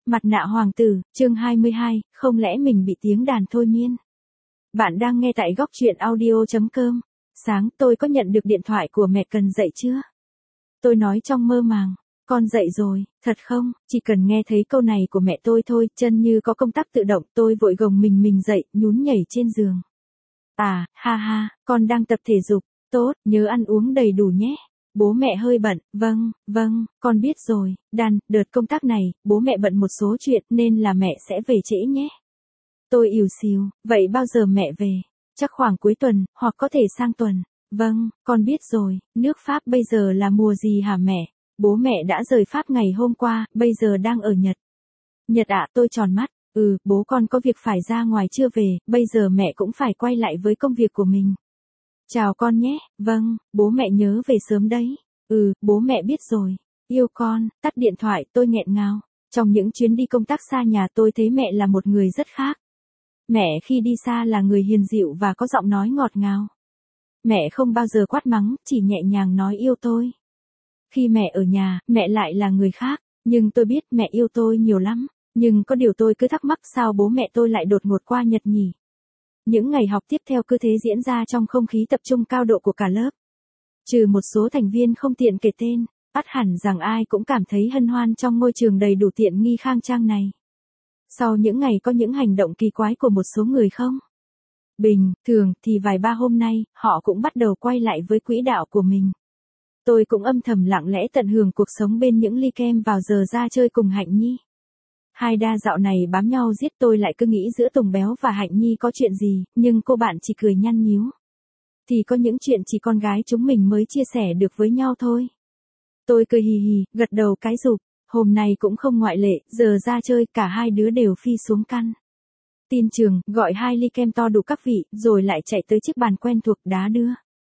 Mặt nạ hoàng tử, chương 22, không lẽ mình bị tiếng đàn thôi miên. Bạn đang nghe tại góc truyện audio.com. Sáng tôi có nhận được điện thoại của mẹ, cần dậy chưa? Tôi nói trong mơ màng, con dậy rồi, thật không? Chỉ cần nghe thấy câu này của mẹ tôi thôi, chân như có công tắc tự động, tôi vội gồng mình dậy, nhún nhảy trên giường. À, ha ha, con đang tập thể dục, tốt, nhớ ăn uống đầy đủ nhé. Bố mẹ hơi bận, vâng, con biết rồi, đợt công tác này, bố mẹ bận một số chuyện nên là mẹ sẽ về trễ nhé. Tôi ỉu xìu, vậy bao giờ mẹ về? Chắc khoảng cuối tuần, hoặc có thể sang tuần. Vâng, con biết rồi, nước Pháp bây giờ là mùa gì hả mẹ? Bố mẹ đã rời Pháp ngày hôm qua, bây giờ đang ở Nhật. Nhật ạ, tôi tròn mắt, bố con có việc phải ra ngoài chưa về, bây giờ mẹ cũng phải quay lại với công việc của mình. Chào con nhé, vâng, bố mẹ nhớ về sớm đấy. Bố mẹ biết rồi. Yêu con, tắt điện thoại, tôi nghẹn ngào. Trong những chuyến đi công tác xa nhà tôi thấy mẹ là một người rất khác. Mẹ khi đi xa là người hiền dịu và có giọng nói ngọt ngào. Mẹ không bao giờ quát mắng, chỉ nhẹ nhàng nói yêu tôi. Khi mẹ ở nhà, mẹ lại là người khác, nhưng tôi biết mẹ yêu tôi nhiều lắm. Nhưng có điều tôi cứ thắc mắc sao bố mẹ tôi lại đột ngột qua Nhật nhỉ? Những ngày học tiếp theo cứ thế diễn ra trong không khí tập trung cao độ của cả lớp. Trừ một số thành viên không tiện kể tên, ắt hẳn rằng ai cũng cảm thấy hân hoan trong ngôi trường đầy đủ tiện nghi khang trang này. Sau những ngày có những hành động kỳ quái của một số người không? Bình thường thì vài ba hôm nay, họ cũng bắt đầu quay lại với quỹ đạo của mình. Tôi cũng âm thầm lặng lẽ tận hưởng cuộc sống bên những ly kem vào giờ ra chơi cùng Hạnh Nhi. Hai đa dạo này bám nhau giết, tôi lại cứ nghĩ giữa Tùng Béo và Hạnh Nhi có chuyện gì, nhưng cô bạn chỉ cười nhăn nhíu. Thì có những chuyện chỉ con gái chúng mình mới chia sẻ được với nhau thôi. Tôi cười hì hì, gật đầu cái rụp, hôm nay cũng không ngoại lệ, giờ ra chơi cả hai đứa đều phi xuống căn tin trường, gọi 2 ly kem to đủ các vị, rồi lại chạy tới chiếc bàn quen thuộc đá đưa.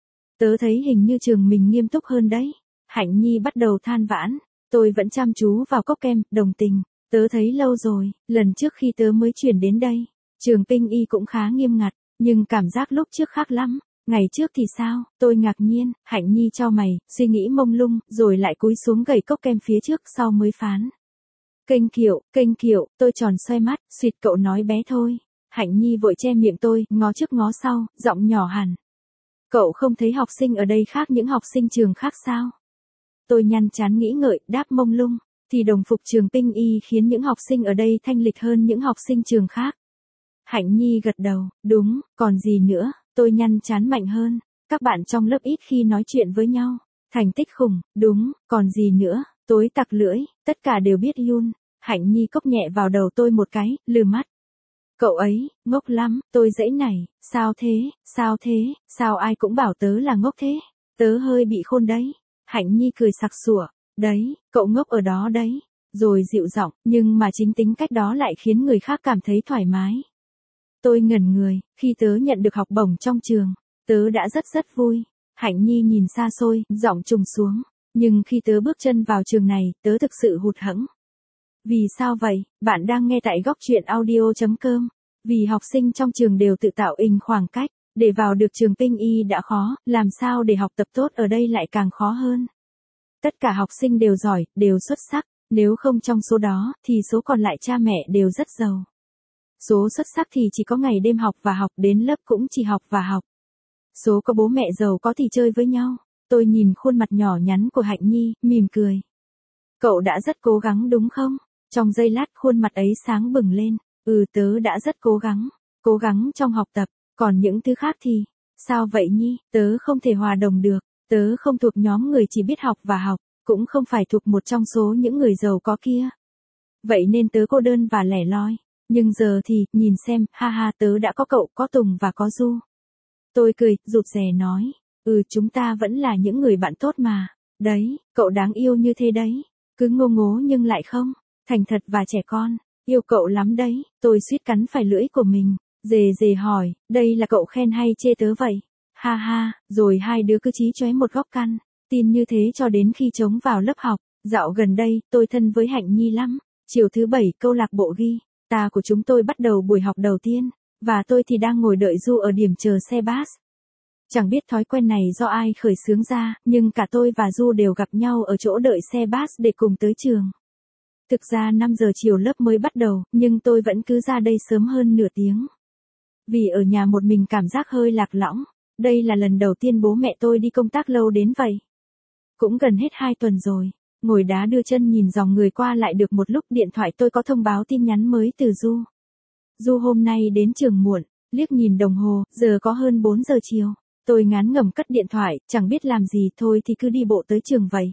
Tớ thấy hình như trường mình nghiêm túc hơn đấy. Hạnh Nhi bắt đầu than vãn, tôi vẫn chăm chú vào cốc kem, đồng tình. Tớ thấy lâu rồi, lần trước khi tớ mới chuyển đến đây, trường Pinh Y cũng khá nghiêm ngặt, nhưng cảm giác lúc trước khác lắm. Ngày trước thì sao? Tôi ngạc nhiên. Hạnh Nhi chau mày, suy nghĩ mông lung, rồi lại cúi xuống gẩy cốc kem phía trước, sau mới phán. Kênh kiệu, tôi tròn xoay mắt, suýt cậu nói bé thôi. Hạnh Nhi vội che miệng tôi, ngó trước ngó sau, giọng nhỏ hẳn. Cậu không thấy học sinh ở đây khác những học sinh trường khác sao? Tôi nhăn trán nghĩ ngợi, đáp mông lung. Thì đồng phục trường Pinh Y khiến những học sinh ở đây thanh lịch hơn những học sinh trường khác. Hạnh Nhi gật đầu, đúng, còn gì nữa, tôi nhăn trán mạnh hơn. Các bạn trong lớp ít khi nói chuyện với nhau. Thành tích khủng, đúng, còn gì nữa, tối tặc lưỡi, tất cả đều biết Yun. Hạnh Nhi cốc nhẹ vào đầu tôi một cái, lừ mắt. Cậu ấy, ngốc lắm, tôi dãy nảy, sao thế, sao ai cũng bảo tớ là ngốc thế, tớ hơi bị khôn đấy. Hạnh Nhi cười sặc sủa. Đấy, cậu ngốc ở đó đấy, rồi dịu giọng, nhưng mà chính tính cách đó lại khiến người khác cảm thấy thoải mái. Tôi ngẩn người, khi tớ nhận được học bổng trong trường, tớ đã rất vui. Hạnh Nhi nhìn xa xôi, giọng trùng xuống, nhưng khi tớ bước chân vào trường này, tớ thực sự hụt hẫng. Vì sao vậy? Bạn đang nghe tại góc truyện audio.com. Vì học sinh trong trường đều tự tạo khoảng cách, để vào được trường Pinh Y đã khó, làm sao để học tập tốt ở đây lại càng khó hơn. Tất cả học sinh đều giỏi, đều xuất sắc, nếu không trong số đó, thì số còn lại cha mẹ đều rất giàu. Số xuất sắc thì chỉ có ngày đêm học và học, đến lớp cũng chỉ học và học. Số có bố mẹ giàu có thì chơi với nhau. Tôi nhìn khuôn mặt nhỏ nhắn của Hạnh Nhi, mỉm cười. Cậu đã rất cố gắng đúng không? Trong giây lát khuôn mặt ấy sáng bừng lên. Tớ đã rất cố gắng trong học tập, còn những thứ khác thì, sao vậy Nhi? Tớ không thể hòa đồng được, tớ không thuộc nhóm người chỉ biết học và học, cũng không phải thuộc một trong số những người giàu có kia. Vậy nên tớ cô đơn và lẻ loi, nhưng giờ thì, nhìn xem, ha tớ đã có cậu, có Tùng và có Du. Tôi cười, rụt rè nói, chúng ta vẫn là những người bạn tốt mà, đấy, cậu đáng yêu như thế đấy, cứ ngô ngố nhưng lại không, thành thật và trẻ con, yêu cậu lắm đấy. Tôi suýt cắn phải lưỡi của mình, dề hỏi, đây là cậu khen hay chê tớ vậy? Ha, rồi hai đứa cứ chí chóe một góc căn tin như thế cho đến khi trống vào lớp học. Dạo gần đây, tôi thân với Hạnh Nhi lắm. Chiều thứ 7, câu lạc bộ guitar của chúng tôi bắt đầu buổi học đầu tiên, và tôi thì đang ngồi đợi Du ở điểm chờ xe bus. Chẳng biết thói quen này do ai khởi xướng ra, nhưng cả tôi và Du đều gặp nhau ở chỗ đợi xe bus để cùng tới trường. Thực ra 5 giờ chiều lớp mới bắt đầu, nhưng tôi vẫn cứ ra đây sớm hơn nửa tiếng. Vì ở nhà một mình cảm giác hơi lạc lõng, đây là lần đầu tiên bố mẹ tôi đi công tác lâu đến vậy. Cũng gần hết 2 tuần rồi, ngồi đá đưa chân nhìn dòng người qua lại được một lúc điện thoại tôi có thông báo tin nhắn mới từ Du. Du hôm nay đến trường muộn, liếc nhìn đồng hồ, giờ có hơn 4 giờ chiều. Tôi ngán ngẩm cất điện thoại, chẳng biết làm gì thôi thì cứ đi bộ tới trường vậy.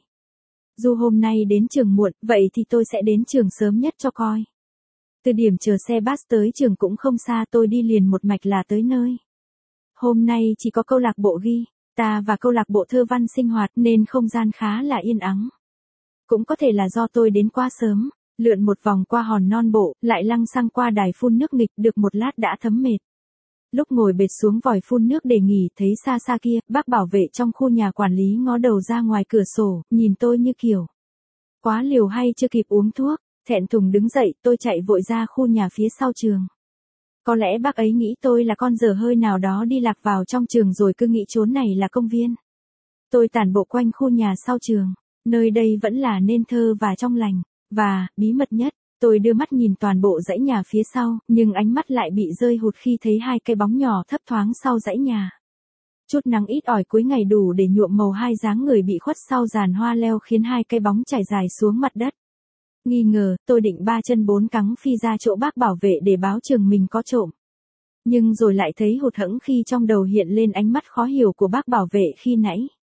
Du hôm nay đến trường muộn, vậy thì tôi sẽ đến trường sớm nhất cho coi. Từ điểm chờ xe bus tới trường cũng không xa, tôi đi liền một mạch là tới nơi. Hôm nay chỉ có câu lạc bộ guitar và câu lạc bộ thơ văn sinh hoạt nên không gian khá là yên ắng. Cũng có thể là do tôi đến quá sớm, lượn một vòng qua hòn non bộ, lại lăng xăng qua đài phun nước nghịch được một lát đã thấm mệt. Lúc ngồi bệt xuống vòi phun nước để nghỉ thấy xa xa kia, bác bảo vệ trong khu nhà quản lý ngó đầu ra ngoài cửa sổ, nhìn tôi như kiểu quá liều hay chưa kịp uống thuốc, thẹn thùng đứng dậy, tôi chạy vội ra khu nhà phía sau trường. Có lẽ bác ấy nghĩ tôi là con dở hơi nào đó đi lạc vào trong trường rồi cứ nghĩ chốn này là công viên. Tôi tản bộ quanh khu nhà sau trường, nơi đây vẫn là nên thơ và trong lành, và, bí mật nhất, tôi đưa mắt nhìn toàn bộ dãy nhà phía sau, nhưng ánh mắt lại bị rơi hụt khi thấy 2 cái bóng nhỏ thấp thoáng sau dãy nhà. Chút nắng ít ỏi cuối ngày đủ để nhuộm màu 2 dáng người bị khuất sau giàn hoa leo khiến 2 cái bóng trải dài xuống mặt đất. Nghi ngờ, tôi định 3 chân 4 cẳng phi ra chỗ bác bảo vệ để báo trường mình có trộm. Nhưng rồi lại thấy hụt hẫng khi trong đầu hiện lên ánh mắt khó hiểu của bác bảo vệ khi nãy.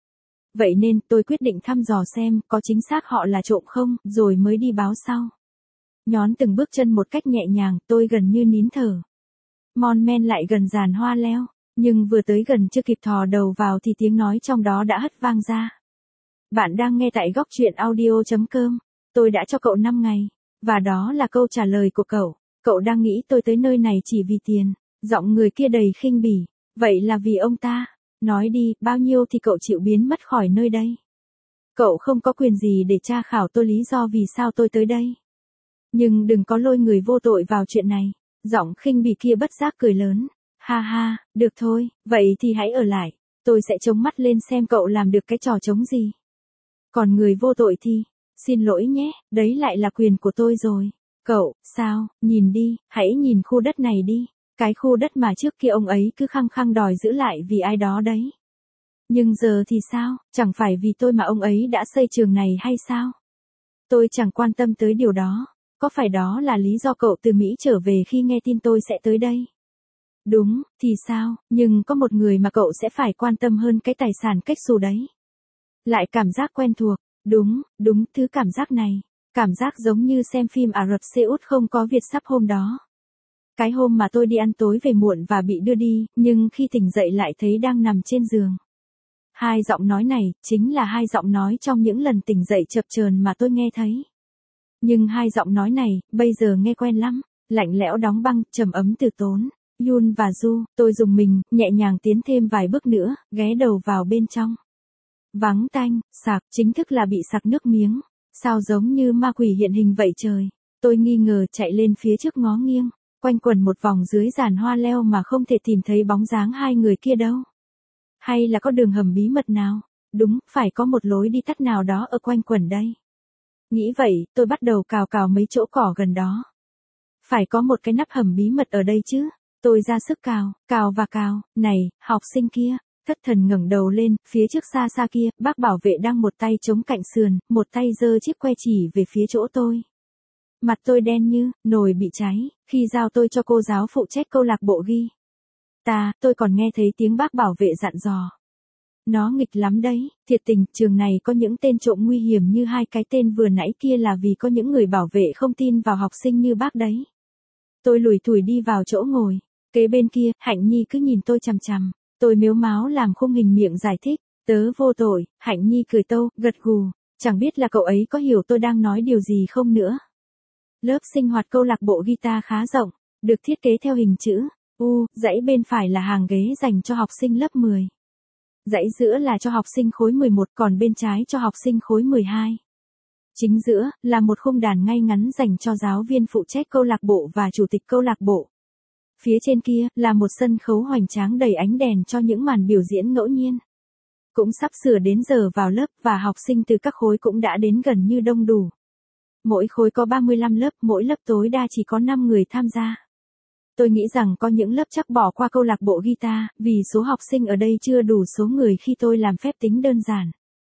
Vậy nên tôi quyết định thăm dò xem có chính xác họ là trộm không, rồi mới đi báo sau. Nhón từng bước chân một cách nhẹ nhàng, tôi gần như nín thở. Mon men lại gần giàn hoa leo, nhưng vừa tới gần chưa kịp thò đầu vào thì tiếng nói trong đó đã hất vang ra. Bạn đang nghe tại góc truyện audio.com. Tôi đã cho cậu 5 ngày, và đó là câu trả lời của cậu. Cậu đang nghĩ tôi tới nơi này chỉ vì tiền. Giọng người kia đầy khinh bỉ. Vậy là vì ông ta. Nói đi, bao nhiêu thì cậu chịu biến mất khỏi nơi đây. Cậu không có quyền gì để tra khảo tôi lý do vì sao tôi tới đây. Nhưng đừng có lôi người vô tội vào chuyện này. Giọng khinh bỉ kia bất giác cười lớn. Ha ha, được thôi, vậy thì hãy ở lại. Tôi sẽ chống mắt lên xem cậu làm được cái trò trống gì. Còn người vô tội thì, xin lỗi nhé, đấy lại là quyền của tôi rồi. Cậu, sao, nhìn đi, hãy nhìn khu đất này đi. Cái khu đất mà trước kia ông ấy cứ khăng khăng đòi giữ lại vì ai đó đấy. Nhưng giờ thì sao, chẳng phải vì tôi mà ông ấy đã xây trường này hay sao? Tôi chẳng quan tâm tới điều đó. Có phải đó là lý do cậu từ Mỹ trở về khi nghe tin tôi sẽ tới đây? Đúng, thì sao, nhưng có một người mà cậu sẽ phải quan tâm hơn cái tài sản cách xù đấy. Lại cảm giác quen thuộc, đúng, thứ cảm giác này. Cảm giác giống như xem phim Ả Rập Xê Út không có Việt sắp hôm đó. Cái hôm mà tôi đi ăn tối về muộn và bị đưa đi, nhưng khi tỉnh dậy lại thấy đang nằm trên giường. 2 giọng nói này, chính là 2 giọng nói trong những lần tỉnh dậy chập chờn mà tôi nghe thấy. Nhưng 2 giọng nói này, bây giờ nghe quen lắm, lạnh lẽo đóng băng, trầm ấm từ tốn. Yun và Du, tôi dùng mình, nhẹ nhàng tiến thêm vài bước nữa, ghé đầu vào bên trong. Vắng tanh, sạc, chính thức là bị sặc nước miếng. Sao giống như ma quỷ hiện hình vậy trời. Tôi nghi ngờ chạy lên phía trước ngó nghiêng, quanh quẩn một vòng dưới giàn hoa leo mà không thể tìm thấy bóng dáng 2 người kia đâu. Hay là có đường hầm bí mật nào? Đúng, phải có một lối đi tắt nào đó ở quanh quẩn đây. Nghĩ vậy, tôi bắt đầu cào cào mấy chỗ cỏ gần đó. Phải có một cái nắp hầm bí mật ở đây chứ. Tôi ra sức cào và cào. Này, học sinh kia. Thất thần ngẩng đầu lên, phía trước xa xa kia, bác bảo vệ đang một tay chống cạnh sườn, một tay giơ chiếc que chỉ về phía chỗ tôi. Mặt tôi đen như nồi bị cháy, khi giao tôi cho cô giáo phụ trách câu lạc bộ guitar, tôi còn nghe thấy tiếng bác bảo vệ dặn dò. Nó nghịch lắm đấy, thiệt tình, trường này có những tên trộm nguy hiểm như 2 cái tên vừa nãy kia là vì có những người bảo vệ không tin vào học sinh như bác đấy. Tôi lủi thủi đi vào chỗ ngồi, kế bên kia, Hạnh Nhi cứ nhìn tôi chằm chằm. Tôi mếu máo làm khung hình miệng giải thích, tớ vô tội. Hạnh Nhi cười tâu, gật gù, chẳng biết là cậu ấy có hiểu tôi đang nói điều gì không nữa. Lớp sinh hoạt câu lạc bộ guitar khá rộng, được thiết kế theo hình chữ U, dãy bên phải là hàng ghế dành cho học sinh lớp 10. Dãy giữa là cho học sinh khối 11, còn bên trái cho học sinh khối 12. Chính giữa là một khung đàn ngay ngắn dành cho giáo viên phụ trách câu lạc bộ và chủ tịch câu lạc bộ. Phía trên kia là một sân khấu hoành tráng đầy ánh đèn cho những màn biểu diễn ngẫu nhiên. Cũng sắp sửa đến giờ vào lớp và học sinh từ các khối cũng đã đến gần như đông đủ. mỗi khối có 35 lớp, mỗi lớp tối đa chỉ có 5 người tham gia. Tôi nghĩ rằng có những lớp chắc bỏ qua câu lạc bộ guitar, vì số học sinh ở đây chưa đủ số người khi tôi làm phép tính đơn giản.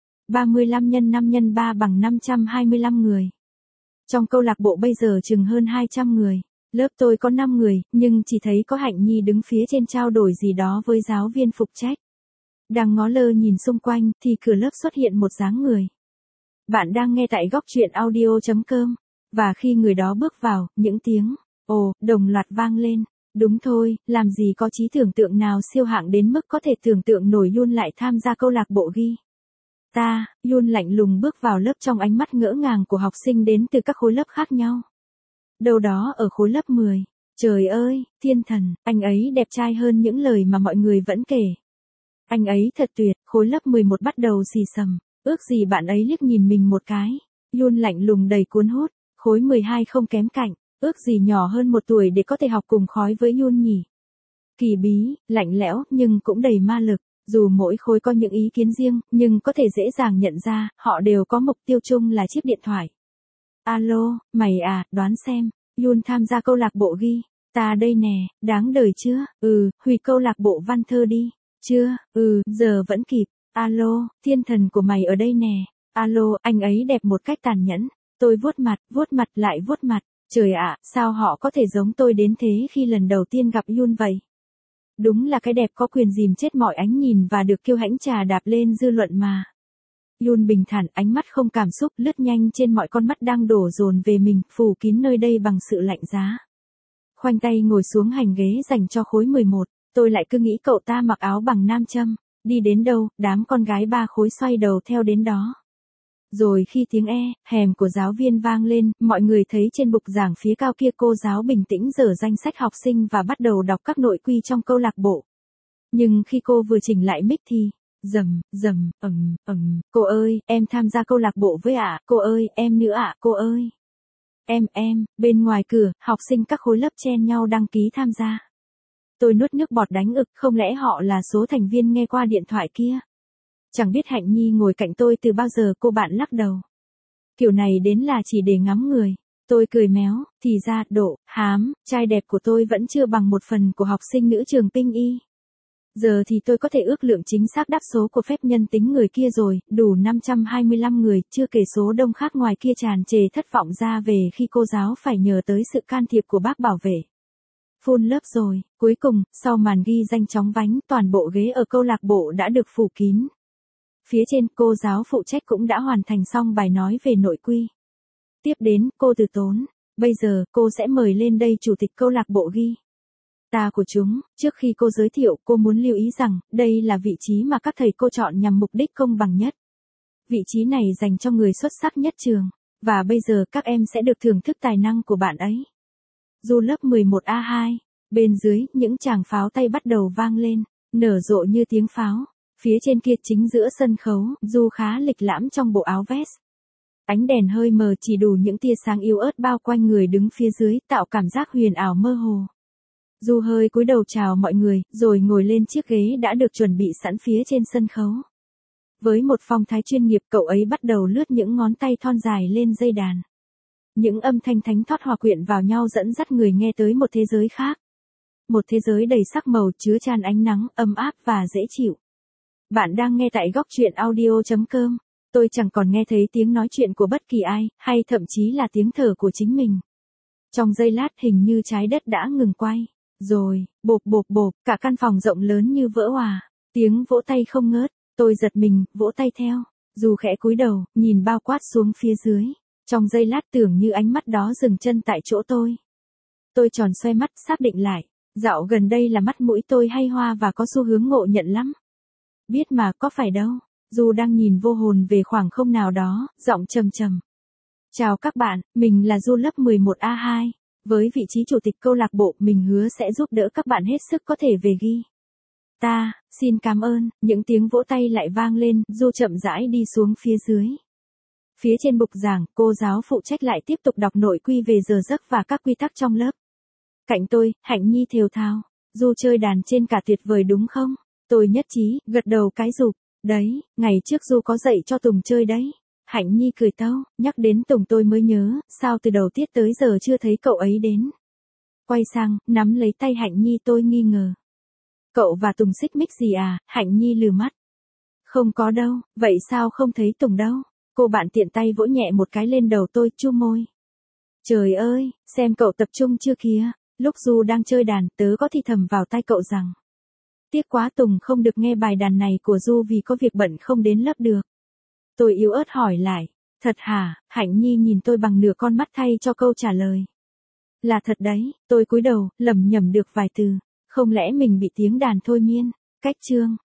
35 nhân 5 nhân 3 bằng 525 người. Trong câu lạc bộ bây giờ chừng hơn 200 người. Lớp tôi có 5 người, nhưng chỉ thấy có Hạnh Nhi đứng phía trên trao đổi gì đó với giáo viên phụ trách. Đang ngó lơ nhìn xung quanh, thì cửa lớp xuất hiện một dáng người. Bạn đang nghe tại góc truyện audio.com. Và khi người đó bước vào, những tiếng ồ đồng loạt vang lên. Đúng thôi, làm gì có trí tưởng tượng nào siêu hạng đến mức có thể tưởng tượng nổi Yun lại tham gia câu lạc bộ guitar. Yun lạnh lùng bước vào lớp trong ánh mắt ngỡ ngàng của học sinh đến từ các khối lớp khác nhau. Đâu đó ở khối lớp 10. Trời ơi, thiên thần, anh ấy đẹp trai hơn những lời mà mọi người vẫn kể. Anh ấy thật tuyệt, khối lớp 11 bắt đầu xì xầm. Ước gì bạn ấy liếc nhìn mình một cái. Yun lạnh lùng đầy cuốn hút. Khối 12 không kém cạnh. Ước gì nhỏ hơn 1 tuổi để có thể học cùng khói với Yun nhỉ. Kỳ bí, lạnh lẽo, nhưng cũng đầy ma lực. Dù mỗi khối có những ý kiến riêng, nhưng có thể dễ dàng nhận ra, họ đều có mục tiêu chung là chiếc điện thoại. Alo, mày à, đoán xem. Yun tham gia câu lạc bộ guitar đây nè, đáng đời chưa? Hủy câu lạc bộ văn thơ đi. Chưa? Giờ vẫn kịp. Alo, thiên thần của mày ở đây nè. Alo, anh ấy đẹp một cách tàn nhẫn. Tôi vuốt mặt lại vuốt mặt. Trời ạ, sao họ có thể giống tôi đến thế khi lần đầu tiên gặp Yun vậy? Đúng là cái đẹp có quyền dìm chết mọi ánh nhìn và được kiêu hãnh trà đạp lên dư luận mà. Yun bình thản, ánh mắt không cảm xúc, lướt nhanh trên mọi con mắt đang đổ dồn về mình, phủ kín nơi đây bằng sự lạnh giá. Khoanh tay ngồi xuống hành ghế dành cho khối 11, tôi lại cứ nghĩ cậu ta mặc áo bằng nam châm, đi đến đâu, đám con gái 3 khối xoay đầu theo đến đó. Rồi khi tiếng hèm của giáo viên vang lên, mọi người thấy trên bục giảng phía cao kia cô giáo bình tĩnh dở danh sách học sinh và bắt đầu đọc các nội quy trong câu lạc bộ. Nhưng khi cô vừa chỉnh lại mic thì, cô ơi, em tham gia câu lạc bộ với ạ, cô ơi, em nữa ạ, cô ơi. Bên ngoài cửa, học sinh các khối lớp chen nhau đăng ký tham gia. Tôi nuốt nước bọt đánh ực, không lẽ họ là số thành viên nghe qua điện thoại kia? Chẳng biết Hạnh Nhi ngồi cạnh tôi từ bao giờ, cô bạn lắc đầu. Kiểu này đến là chỉ để ngắm người. Tôi cười méo, thì ra, độ, hám, trai đẹp của tôi vẫn chưa bằng 1/10 của học sinh nữ trường Ping Y. Giờ thì tôi có thể ước lượng chính xác đáp số của phép nhân tính người kia rồi, đủ 525 người, chưa kể số đông khác ngoài kia tràn trề thất vọng ra về khi cô giáo phải nhờ tới sự can thiệp của bác bảo vệ. Full lớp rồi, cuối cùng, sau màn ghi danh chóng vánh, toàn bộ ghế ở câu lạc bộ đã được phủ kín. Phía trên, cô giáo phụ trách cũng đã hoàn thành xong bài nói về nội quy. Tiếp đến, cô Từ Tốn. Bây giờ, cô sẽ mời lên đây chủ tịch câu lạc bộ guitar của chúng. Trước khi cô giới thiệu, cô muốn lưu ý rằng, đây là vị trí mà các thầy cô chọn nhằm mục đích công bằng nhất. Vị trí này dành cho người xuất sắc nhất trường. Và bây giờ các em sẽ được thưởng thức tài năng của bạn ấy. Du lớp 11A2. Bên dưới, những tràng pháo tay bắt đầu vang lên, nở rộ như tiếng pháo. Phía trên kia chính giữa sân khấu, Du khá lịch lãm trong bộ áo vest. Ánh đèn hơi mờ chỉ đủ những tia sáng yếu ớt bao quanh người đứng phía dưới, tạo cảm giác huyền ảo mơ hồ. Du hơi cúi đầu chào mọi người, rồi ngồi lên chiếc ghế đã được chuẩn bị sẵn phía trên sân khấu. Với một phong thái chuyên nghiệp, cậu ấy bắt đầu lướt những ngón tay thon dài lên dây đàn. Những âm thanh thánh thót hòa quyện vào nhau dẫn dắt người nghe tới một thế giới khác. Một thế giới đầy sắc màu, chứa chan ánh nắng, ấm áp và dễ chịu. Bạn đang nghe tại góc truyện audio.com. Tôi chẳng còn nghe thấy tiếng nói chuyện của bất kỳ ai, hay thậm chí là tiếng thở của chính mình. Trong giây lát hình như trái đất đã ngừng quay. Rồi, bộp, cả căn phòng rộng lớn như vỡ òa. Tiếng vỗ tay không ngớt. Tôi giật mình, vỗ tay theo. Dù khẽ cúi đầu, nhìn bao quát xuống phía dưới. Trong giây lát tưởng như ánh mắt đó dừng chân tại chỗ tôi. Tôi tròn xoay mắt, xác định lại. Dạo gần đây là mắt mũi tôi hay hoa và có xu hướng ngộ nhận lắm. Biết mà, có phải đâu. Du đang nhìn vô hồn về khoảng không nào đó, giọng trầm trầm. Chào các bạn, mình là Du lớp 11A2. Với vị trí chủ tịch câu lạc bộ, mình hứa sẽ giúp đỡ các bạn hết sức có thể về guitar. Xin cảm ơn. Những tiếng vỗ tay lại vang lên, Du chậm rãi đi xuống phía dưới. Phía trên bục giảng, cô giáo phụ trách lại tiếp tục đọc nội quy về giờ giấc và các quy tắc trong lớp. Cạnh tôi, Hạnh Nhi thều thào. Du chơi đàn trên cả tuyệt vời đúng không? Tôi nhất trí, gật đầu cái rụp. Đấy, ngày trước Du có dạy cho Tùng chơi đấy. Hạnh Nhi cười tâu, nhắc đến Tùng tôi mới nhớ, sao từ đầu tiết tới giờ chưa thấy cậu ấy đến. Quay sang, nắm lấy tay Hạnh Nhi tôi nghi ngờ. Cậu và Tùng xích mích gì à? Hạnh Nhi lừ mắt. Không có đâu, vậy sao không thấy Tùng đâu? Cô bạn tiện tay vỗ nhẹ một cái lên đầu tôi, chu môi. Trời ơi, xem cậu tập trung chưa kìa. Lúc Du đang chơi đàn, tớ có thì thầm vào tai cậu rằng. Tiếc quá Tùng không được nghe bài đàn này của Du vì có việc bận không đến lớp được. Tôi yếu ớt hỏi lại. Thật hả? Hạnh Nhi nhìn tôi bằng nửa con mắt thay cho câu trả lời. Là thật đấy, tôi cúi đầu, lẩm nhẩm được vài từ. Không lẽ mình bị tiếng đàn thôi miên. Cách chương.